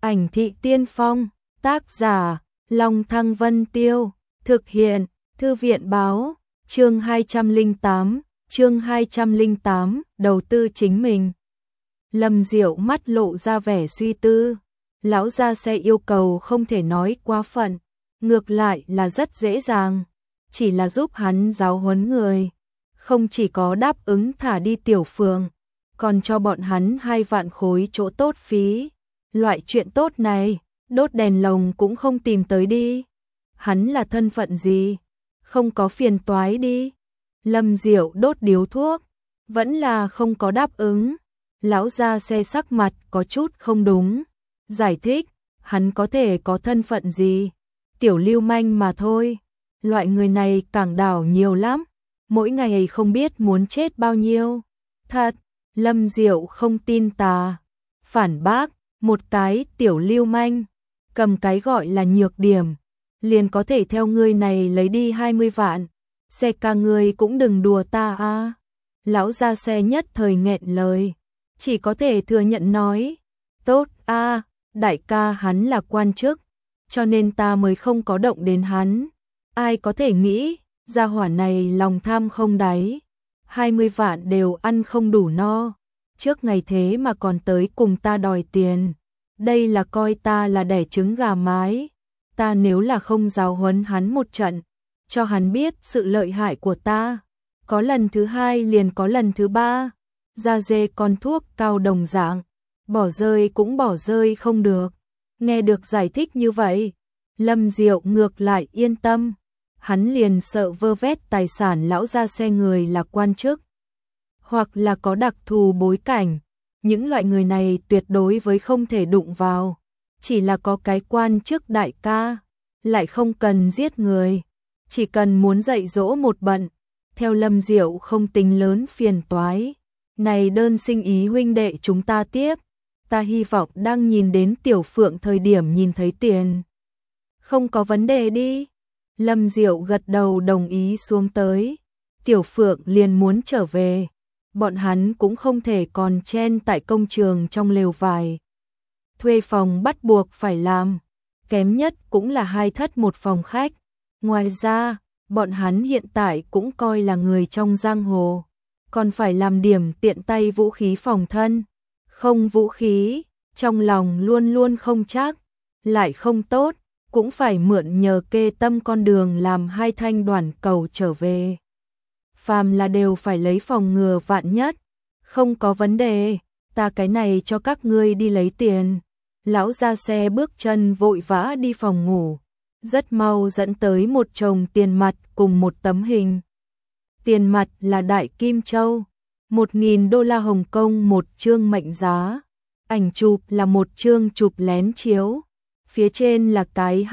Ảnh thị tiên phong, tác giả, Long Thăng Vân Tiêu, thực hiện, Thư viện báo, chương 208, đầu tư chính mình. Lâm Diệu mắt lộ ra vẻ suy tư, lão gia xe yêu cầu không thể nói quá phận, ngược lại là rất dễ dàng, chỉ là giúp hắn giáo huấn người, không chỉ có đáp ứng thả đi Tiểu Phượng, còn cho bọn hắn 2 vạn khối chỗ tốt phí. Loại chuyện tốt này, đốt đèn lồng cũng không tìm tới đi. Hắn là thân phận gì? Không có phiền toái đi. Lâm Diệu đốt điếu thuốc, vẫn là không có đáp ứng. Lão gia xe sắc mặt có chút không đúng. Giải thích, hắn có thể có thân phận gì? Tiểu lưu manh mà thôi. Loại người này cảng đảo nhiều lắm. Mỗi ngày không biết muốn chết bao nhiêu. Thật, Lâm Diệu không tin tà. Phản bác, một cái tiểu lưu manh, cầm cái gọi là nhược điểm, liền có thể theo người này lấy đi 20 vạn. Xe ca người cũng đừng đùa ta a. Lão gia xe nhất thời nghẹn lời, chỉ có thể thừa nhận nói, tốt a, đại ca hắn là quan chức, cho nên ta mới không có động đến hắn. Ai có thể nghĩ, gia hỏa này lòng tham không đáy, 20 vạn đều ăn không đủ no. Trước ngày thế mà còn tới cùng ta đòi tiền. Đây là coi ta là đẻ trứng gà mái. Ta nếu là không giáo huấn hắn một trận, cho hắn biết sự lợi hại của ta, có lần thứ 2 liền có lần thứ 3. Da dê con thuốc cao đồng dạng, bỏ rơi cũng bỏ rơi không được. Nghe được giải thích như vậy, Lâm Diệu ngược lại yên tâm. Hắn liền sợ vơ vét tài sản lão gia xe người là quan chức, hoặc là có đặc thù bối cảnh, những loại người này tuyệt đối với không thể đụng vào, chỉ là có cái quan chức đại ca, lại không cần giết người, chỉ cần muốn dạy dỗ một bận, theo Lâm Diệu không tính lớn phiền toái. Này đơn sinh ý huynh đệ chúng ta tiếp, ta hy vọng đang nhìn đến Tiểu Phượng thời điểm nhìn thấy tiền. Không có vấn đề đi. Lâm Diệu gật đầu đồng ý xuống tới, Tiểu Phượng liền muốn trở về. Bọn hắn cũng không thể còn chen tại công trường trong lều vải. Thuê phòng bắt buộc phải làm, kém nhất cũng là 2 thất 1 phòng khách. Ngoài ra, bọn hắn hiện tại cũng coi là người trong giang hồ, còn phải làm điểm tiện tay vũ khí phòng thân. Không vũ khí, trong lòng luôn luôn không chắc, lại không tốt, cũng phải mượn nhờ Kê Tâm con đường làm 2 thanh đoàn cầu trở về. Phàm là đều phải lấy phòng ngừa vạn nhất. Không có vấn đề, ta cái này cho các ngươi đi lấy tiền. Lão ra xe bước chân vội vã đi phòng ngủ, rất mau dẫn tới một chồng tiền mặt cùng một tấm hình. Tiền mặt là Đại Kim Châu, 1.000 đô la Hồng Kông một chương mệnh giá. Ảnh chụp là một chương chụp lén chiếu, phía trên là cái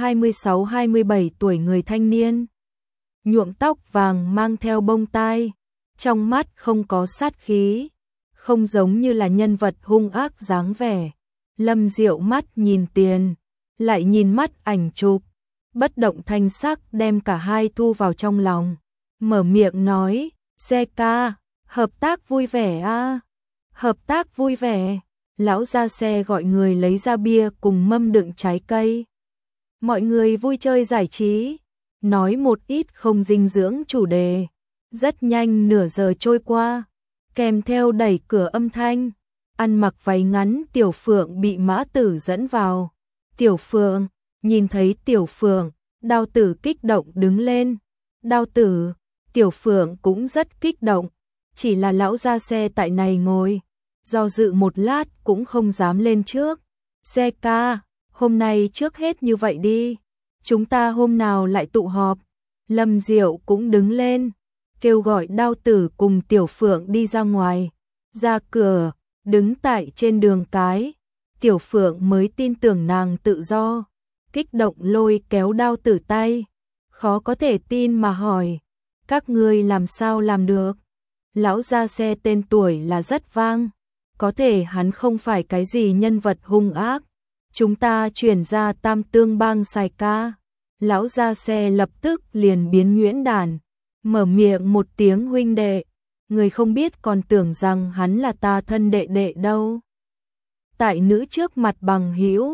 26-27 tuổi người thanh niên, nhuộm tóc vàng mang theo bông tai, trong mắt không có sát khí, không giống như là nhân vật hung ác dáng vẻ. Lâm Diệu mắt nhìn tiền, lại nhìn mắt ảnh chụp, bất động thanh sắc đem cả hai thu vào trong lòng, mở miệng nói, xe ca, hợp tác vui vẻ a, hợp tác vui vẻ. Lão ra xe gọi người lấy ra bia cùng mâm đựng trái cây. Mọi người vui chơi giải trí, nói một ít không dinh dưỡng chủ đề. Rất nhanh nửa giờ trôi qua, kèm theo đẩy cửa âm thanh, ăn mặc váy ngắn Tiểu Phượng bị Mã Tử dẫn vào. Tiểu Phượng, nhìn thấy Tiểu Phượng, Đao Tử kích động đứng lên. Đao Tử, Tiểu Phượng cũng rất kích động, chỉ là lão ra xe tại này ngồi, do dự một lát cũng không dám lên trước. Xe ca, hôm nay trước hết như vậy đi, chúng ta hôm nào lại tụ họp. Lâm Diệu cũng đứng lên, kêu gọi Đao Tử cùng Tiểu Phượng đi ra ngoài. Ra cửa, đứng tại trên đường cái, Tiểu Phượng mới tin tưởng nàng tự do, kích động lôi kéo Đao Tử tay, khó có thể tin mà hỏi, các ngươi làm sao làm được? Lão gia xe tên tuổi là rất vang, có thể hắn không phải cái gì nhân vật hung ác. Chúng ta chuyển ra Tam Tương Bang xài ca. Lão gia xe lập tức liền biến nhuyễn đản, mở miệng một tiếng huynh đệ, người không biết còn tưởng rằng hắn là ta thân đệ đệ đâu. Tại nữ trước mặt bằng hữu,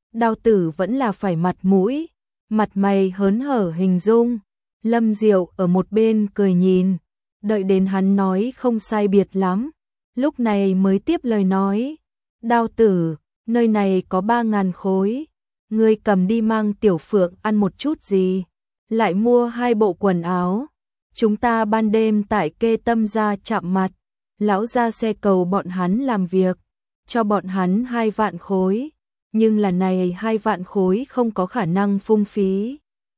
Đao Tử vẫn là phải mặt mũi, mặt mày hớn hở hình dung. Lâm Diệu ở một bên cười nhìn, đợi đến hắn nói không sai biệt lắm, lúc này mới tiếp lời nói, Đao Tử, nơi này có 3.000 khối, ngươi cầm đi mang Tiểu Phượng ăn một chút gì, lại mua 2 bộ quần áo, chúng ta ban đêm tại Kê Tâm gia chạm mặt, lão ra xe cầu bọn hắn làm việc, cho bọn hắn 2 vạn khối, nhưng lần này 2 vạn khối không có khả năng phung phí.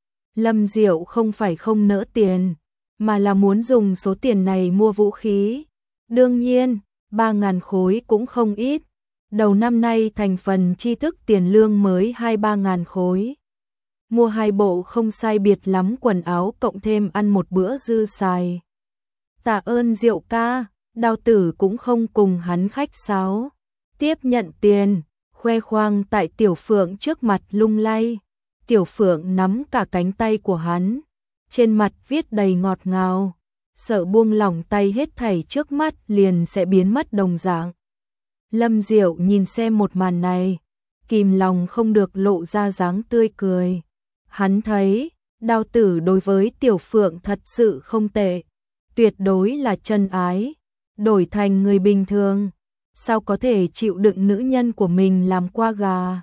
Lâm Diệu không phải không nỡ tiền, mà là muốn dùng số tiền này mua vũ khí. Đương nhiên, 3.000 khối cũng không ít. Đầu năm nay thành phần tri thức tiền lương mới 2-3.000 khối. Mua 2 bộ không sai biệt lắm quần áo cộng thêm ăn một bữa dư xài. Tạ ơn Diệu ca, Đao Tử cũng không cùng hắn khách sáo. Tiếp nhận tiền, khoe khoang tại Tiểu Phượng trước mặt lung lay. Tiểu Phượng nắm cả cánh tay của hắn, trên mặt viết đầy ngọt ngào, sợ buông lỏng tay hết thảy trước mắt liền sẽ biến mất đồng dạng. Lâm Diệu nhìn xem một màn này, kìm lòng không được lộ ra dáng tươi cười. Hắn thấy, Đao Tử đối với Tiểu Phượng thật sự không tệ, tuyệt đối là chân ái, đổi thành người bình thường, sao có thể chịu đựng nữ nhân của mình làm qua gà.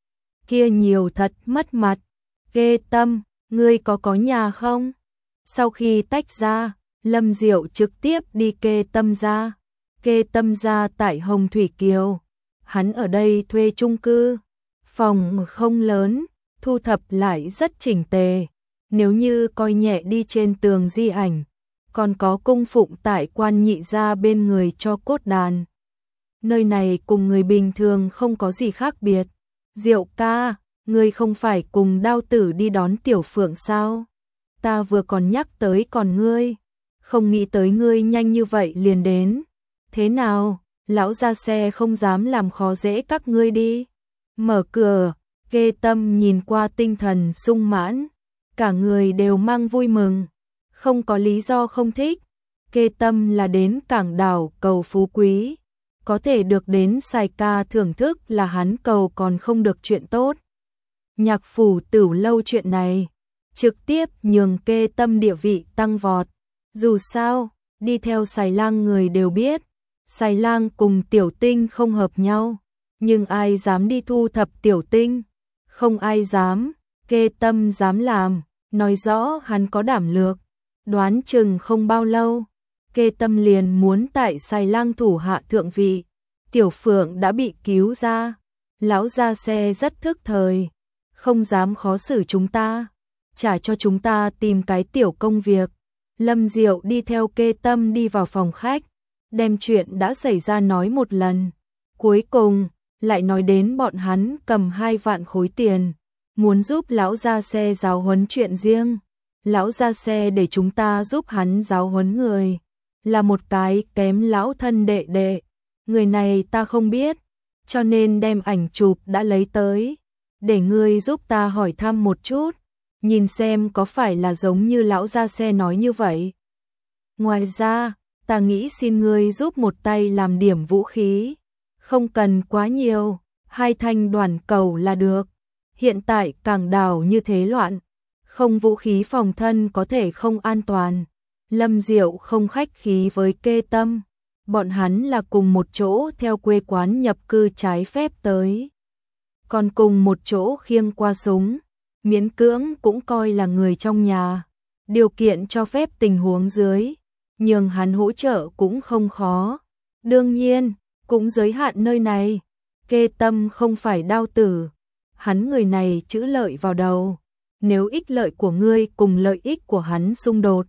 Kia nhiều thật mất mặt. Kê Tâm, ngươi có nhà không? Sau khi tách ra, Lâm Diệu trực tiếp đi Kê Tâm gia. Kê Tâm gia tại Hồng Thủy Kiều. Hắn ở đây thuê chung cư. Phòng không lớn, thu thập lại rất chỉnh tề. Nếu như coi nhẹ đi trên tường di ảnh, còn có cung phụng tại quan nhị gia bên người cho cốt đàn. Nơi này cùng người bình thường không có gì khác biệt. Diệu ca, ngươi không phải cùng Đao Tử đi đón Tiểu Phượng sao? Ta vừa còn nhắc tới còn ngươi, không nghĩ tới ngươi nhanh như vậy liền đến. Thế nào, lão ra xe không dám làm khó dễ các ngươi đi. Mở cửa, Kê Tâm nhìn qua tinh thần sung mãn, cả người đều mang vui mừng, không có lý do không thích. Kê Tâm là đến cảng đảo cầu phú quý, có thể được đến Sài Ca thưởng thức là hắn cầu còn không được chuyện tốt. Nhạc phủ Tửu Lâu chuyện này, trực tiếp nhường Kê Tâm địa vị tăng vọt. Dù sao, đi theo Sài Lang người đều biết, Sài Lang cùng Tiểu Tinh không hợp nhau, nhưng ai dám đi thu thập Tiểu Tinh? Không ai dám, Kê Tâm dám làm, nói rõ hắn có đảm lược. Đoán chừng không bao lâu, Kê Tâm liền muốn tại Sài Lang thủ hạ thượng vị. Tiểu Phượng đã bị cứu ra, lão gia xe rất thức thời, không dám khó xử chúng ta, trả cho chúng ta tìm cái tiểu công việc. Lâm Diệu đi theo Kê Tâm đi vào phòng khách, đem chuyện đã xảy ra nói một lần. Cuối cùng, lại nói đến bọn hắn cầm 2 vạn khối tiền, muốn giúp lão gia xe giáo huấn chuyện riêng. Lão gia xe để chúng ta giúp hắn giáo huấn người, là một cái kém lão thân đệ đệ. Người này ta không biết, cho nên đem ảnh chụp đã lấy tới, để ngươi giúp ta hỏi thăm một chút, nhìn xem có phải là giống như lão gia xe nói như vậy. Ngoài ra, ta nghĩ xin ngươi giúp một tay làm điểm vũ khí, không cần quá nhiều, 2 thanh đoàn cầu là được. Hiện tại cảng đảo như thế loạn, không vũ khí phòng thân có thể không an toàn. Lâm Diệu không khách khí với Kê Tâm, bọn hắn là cùng một chỗ theo quê quán nhập cư trái phép tới, còn cùng một chỗ khiêng qua súng, miễn cưỡng cũng coi là người trong nhà. Điều kiện cho phép tình huống dưới, nhường hắn hỗ trợ cũng không khó. Đương nhiên, cũng giới hạn nơi này. Kê Tâm không phải Đao Tử, hắn người này chữ lợi vào đầu, nếu ích lợi của ngươi cùng lợi ích của hắn xung đột,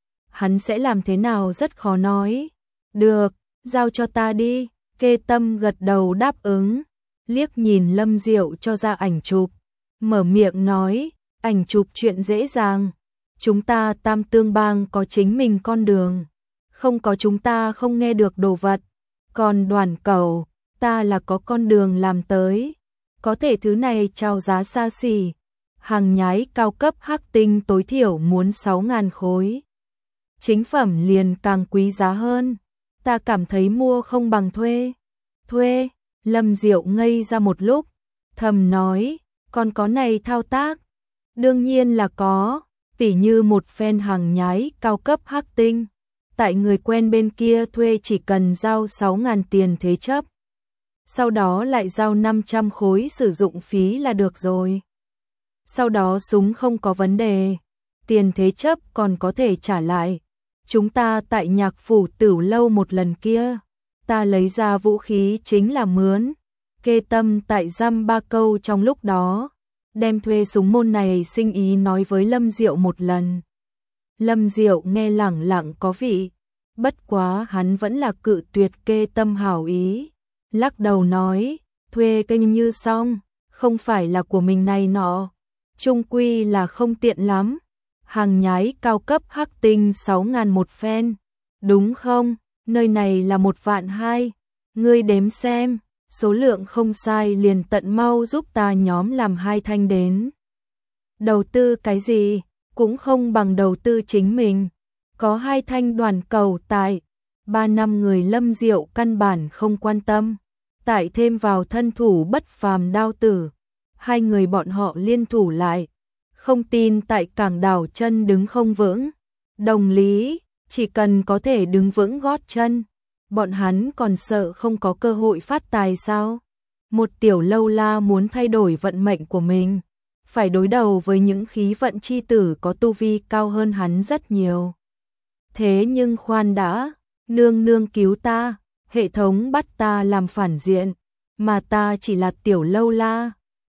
hắn sẽ làm thế nào rất khó nói. Được, giao cho ta đi. Kê Tâm gật đầu đáp ứng, liếc nhìn Lâm Diệu cho ra ảnh chụp, mở miệng nói, ảnh chụp chuyện dễ dàng, chúng ta Tam Tương Bang có chính mình con đường, không có chúng ta không nghe được đồ vật, còn đoàn cầu, ta là có con đường làm tới, có thể thứ này chào giá xa xỉ, hàng nhái cao cấp hắc tinh tối thiểu muốn 6.000 khối. Chính phẩm liền càng quý giá hơn, ta cảm thấy mua không bằng thuê. Thuê, Lâm Diệu ngây ra một lúc, thầm nói, còn có này thao tác. Đương nhiên là có, tỉ như một phen hàng nhái cao cấp hắc tinh. Tại người quen bên kia thuê chỉ cần giao 6.000 tiền thế chấp. Sau đó lại giao 500 khối sử dụng phí là được rồi. Sau đó súng không có vấn đề, tiền thế chấp còn có thể trả lại. Chúng ta tại Nhạc Phủ Tửu Lâu một lần kia, ta lấy ra vũ khí chính là mướn. Kê Tâm tại dăm ba câu trong lúc đó, đem thuê súng môn này sinh ý nói với Lâm Diệu một lần. Lâm Diệu nghe lẳng lặng có vị, bất quá hắn vẫn là cự tuyệt Kê Tâm hảo ý, lắc đầu nói, thuê kênh như xong, không phải là của mình này nọ, chung quy là không tiện lắm. Hàng nhái cao cấp hắc tinh 6.000 một phen, đúng không? Nơi này là 1.200.000, ngươi đếm xem, số lượng không sai liền tận mau giúp ta nhóm làm 2 thanh đến. Đầu tư cái gì, cũng không bằng đầu tư chính mình, có 2 thanh đoàn cầu tại, 3 năm người Lâm Diệu căn bản không quan tâm, tại thêm vào thân thủ bất phàm Đao Tử, 2 người bọn họ liên thủ lại. Không tin tại Cảng Đảo chân đứng không vững. Đồng lý, chỉ cần có thể đứng vững gót chân, bọn hắn còn sợ không có cơ hội phát tài sao? Một tiểu lâu la muốn thay đổi vận mệnh của mình, phải đối đầu với những khí vận chi tử có tu vi cao hơn hắn rất nhiều. Thế nhưng khoan đã, nương nương cứu ta, hệ thống bắt ta làm phản diện, mà ta chỉ là tiểu lâu la.